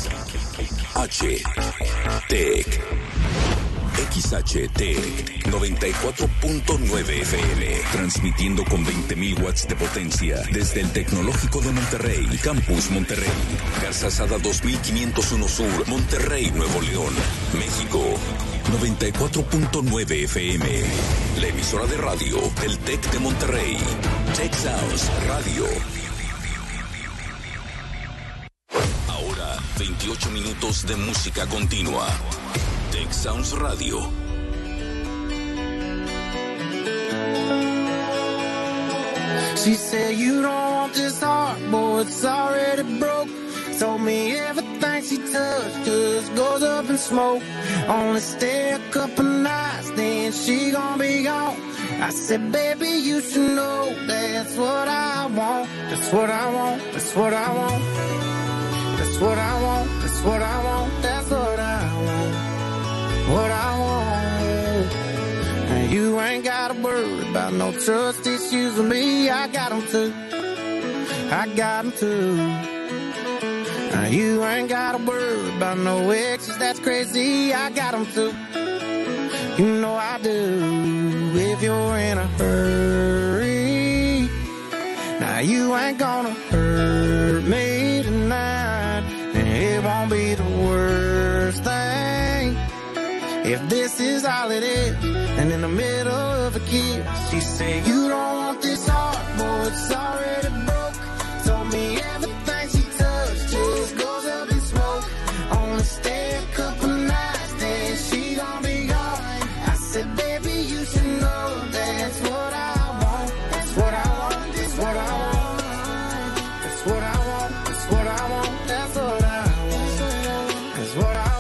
XHTEC. XHTEC 94.9 FM, transmitiendo con 20.000 watts de potencia desde el Tecnológico de Monterrey, Campus Monterrey, Garzazada 2501 Sur, Monterrey, Nuevo León, México. 94.9 FM, la emisora de radio del TEC de Monterrey, Tech Sounds Radio. Ahora, 28 minutos de música continua. Tech Sounds Radio. She said you don't want this heart, boy, it's already broke. Told me everything she touched just goes up in smoke. Only stay a couple nights, then she gon' be gone. I said, baby, you should know that's what I want. That's what I want, that's what I want. That's what I want, that's what I want. That's what I want. What I want. And you ain't gotta worry about no trust issues with me. I got them too. I got them too. Now you ain't gotta worry about no exes, that's crazy. I got them too. You know I do. If you're in a hurry, now you ain't gonna hurt me tonight. And it won't be the worst thing if this is all it is. And in the middle of a kiss, she said, you don't want this heart, boy, it's already broke. Told me everything she touched just goes up in smoke. Only stay a couple nights, then she gon' be gone. I said, baby, you should know that's what I want. That's what I want, that's what I want. That's what I want, that's what I want. That's what I want. That's what I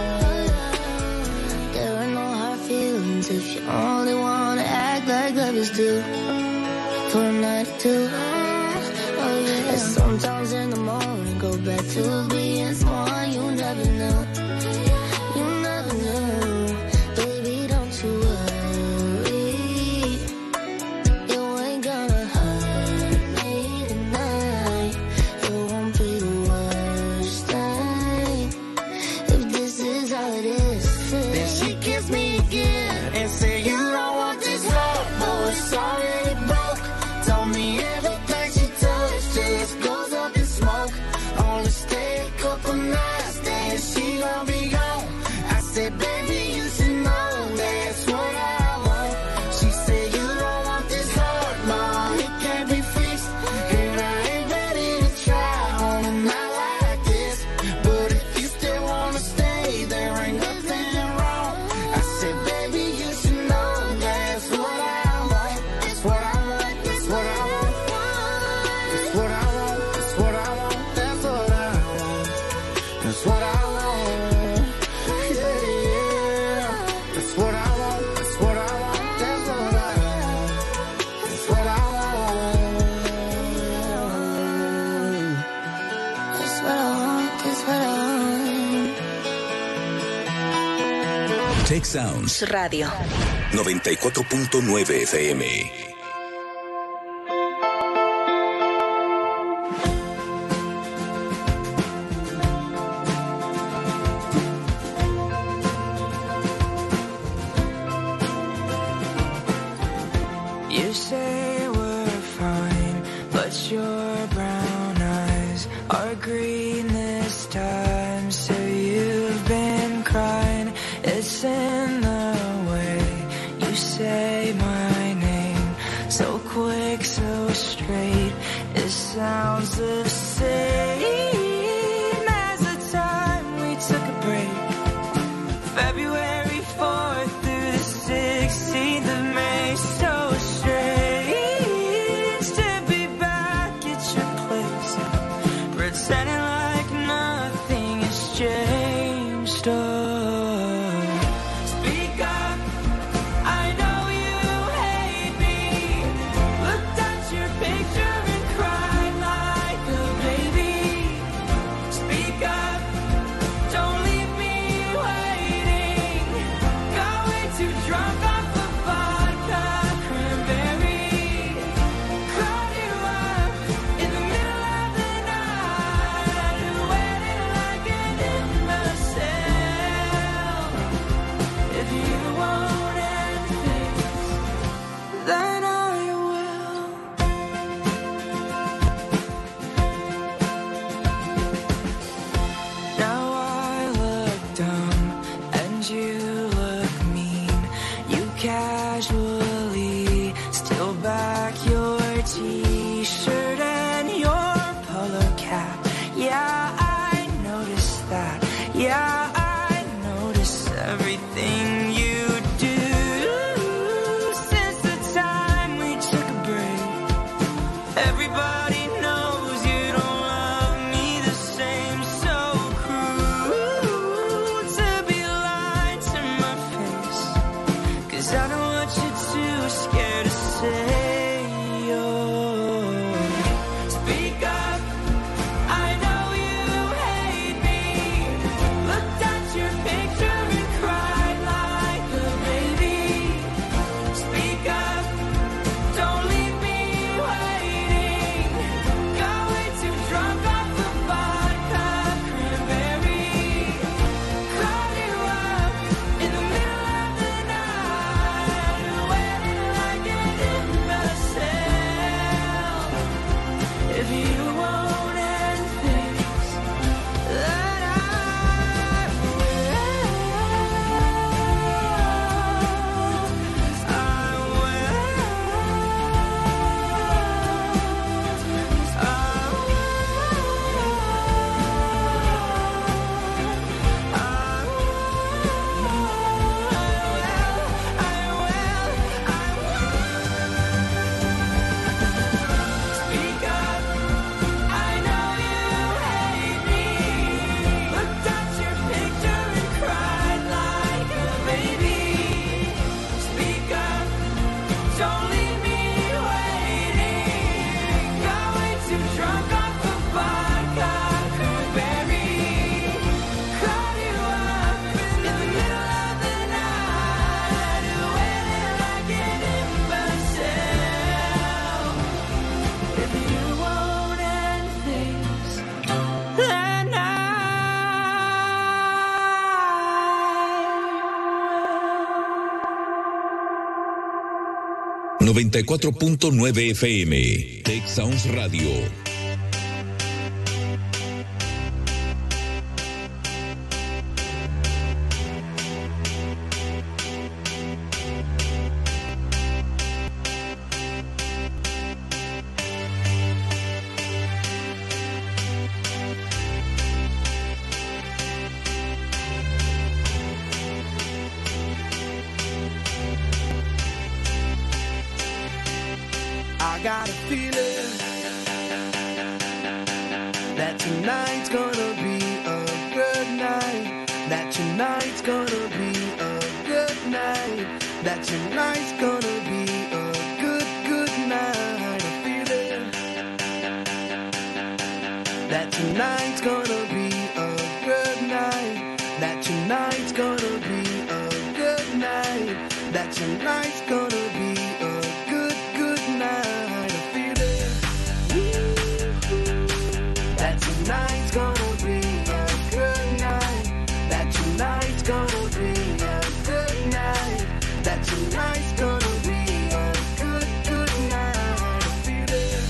want. There are no hard feelings if you only wanna act like lovers do. For a night or two. Oh yeah. And sometimes in the morning go back to being someone you never knew. You never knew. Baby, don't you worry. You ain't gonna hurt me tonight. It won't be the worst thing if this is all it is. Then she kissed me again and said, you don't want this heart, boy, it's already broke. Told me everything she touched just goes up in smoke. Only stay a couple nights, then she gon' be gone. I said, baby, you should know that's what I want. She said, you don't want this heart, mom, it can't be fixed. And I ain't ready to try on a night like this. But if you still wanna stay, there ain't nothing wrong. I said, baby, you should know that's what I want. That's what I want, that's what I want. That's what I want, that's what I want. That's what I want. That's what I want. Yeah, yeah. That's what I want, that's what I want. That's what I want. That's what I want. That's what I want, that's what I want. Tech Sounds Radio. 94.9 FM. You say we're fine, but your brown eyes are green this time. So you've been crying, it's in the way you say my name. So quick, so straight, it sounds the same as the time we took a break. February 4th through the 16th of May, so strange to be back at your place, pretending like nothing has changed. Oh, speak up, I know you hate me. Looked at your picture and cried like a baby. 94.9 FM. Tech Sounds Radio. I got a feeling that tonight's gonna be a good night. That tonight's gonna be a good night. That tonight's gonna be a good, good night. A feeling that tonight's gonna be a good night. That tonight's gonna be a good night. That tonight's gonna be a good, good night. A feeling that tonight's gonna be a good night. That tonight's gonna be a good night. That tonight's gonna be a good, good night. A feeling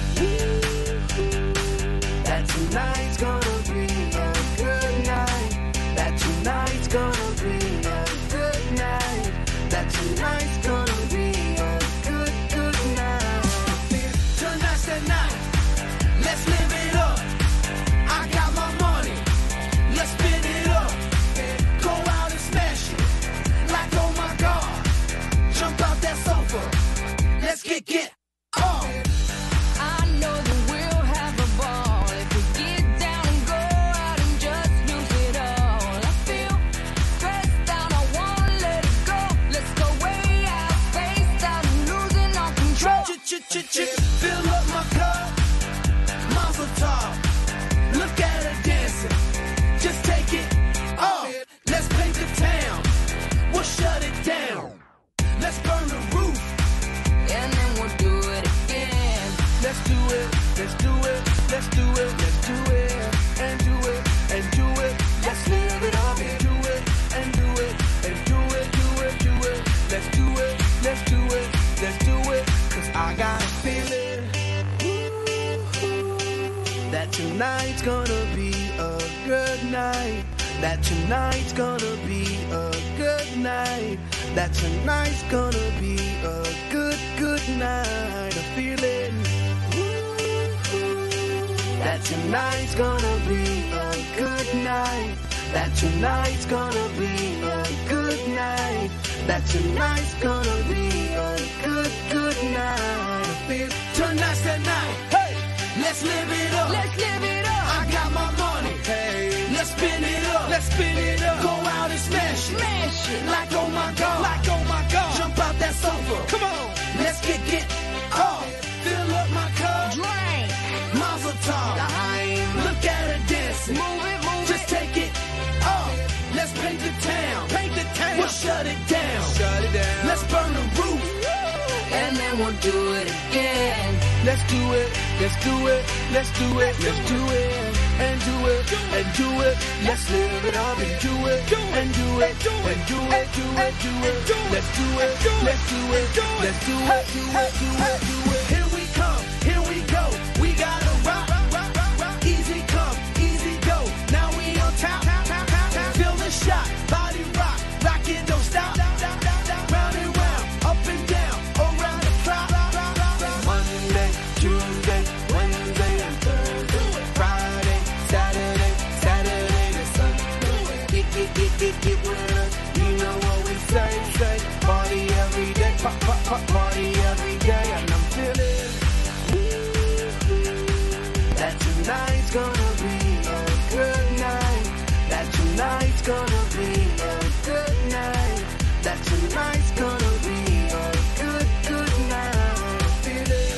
that tonight's gonna be a good night. That tonight's gonna be a good night. That tonight's gonna be a good, good night. Tonight's the night. Let's live it up. I got my money. Let's spin it up. Go out and smash it. Like, oh my God. Jump out that sofa. Let's get on. I know that we'll have a ball if we get down and go out and just lose it all. I feel stressed out, I wanna let it go. Let's go way out, spaced out, and losing all control. Fill up my cup. Mazel tov. Look at her dancing. Just take it off. Let's paint the town. We'll shut it down. Let's burn the roof. And then we'll do it again. Let's do it. Let's do it. Let's do it. Let's do it. And do it. And do it. Let's live it up. And do it. And do it. And do it. Do it. Do it. Let's do it. Let's do it. Let's do it. 'Cause I got a feeling that tonight's gonna be a good night. That tonight's gonna be a good night. That tonight's gonna be a good, good night. A feeling that tonight's gonna be a good night. That tonight's gonna be a good night. That tonight's gonna be a good, good night. I feel tonight's the night. Hey, let's live it up. Let's live it up. I got my money. Hey, let's spin it up. Let's spin it up. Go out and smash it. Smash it. Like, oh my God. Like, oh my God. Jump out that sofa. Come on. Let's get off. Fill up my cup. Drink. Mazel tov. Look at her dancing. Move it, move Just it. take it off. Let's paint the town. Paint the town. We'll shut it down. Shut it down. Let's burn the roof. And then we'll do it again. Let's do it. Let's do it. Let's do it. Let's do it. And do it. And do it. Let's live it up and do it. And do it. And do it. Do it. Do it. Let's do it. Let's do it. Let's do it. Do it. Do it. Do it. Here we come. Here we go. We gotta rock. Easy come. Easy go. Now we on top. Feel the shot. Body rock. Rock it. Don't stop. Round and round. Up and down. Around the clock. Monday, Tuesday, Wednesday, and Thursday. Friday, Saturday, Saturday to Sunday. Get with us. You know what we say. Party every day. Party every day. And I'm feeling that tonight's gonna be a good night. That tonight's gonna be a good night. That tonight's gonna be a good, good night. Feeling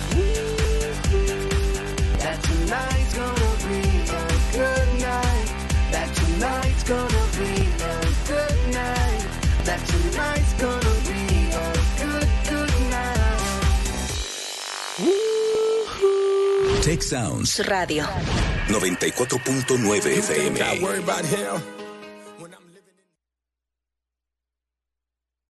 that tonight's gonna be a good night. That tonight's gonna be a good night. That tonight's gonna be a good, good night. Tech Sounds Radio. 94.9 FM. Not worry about him.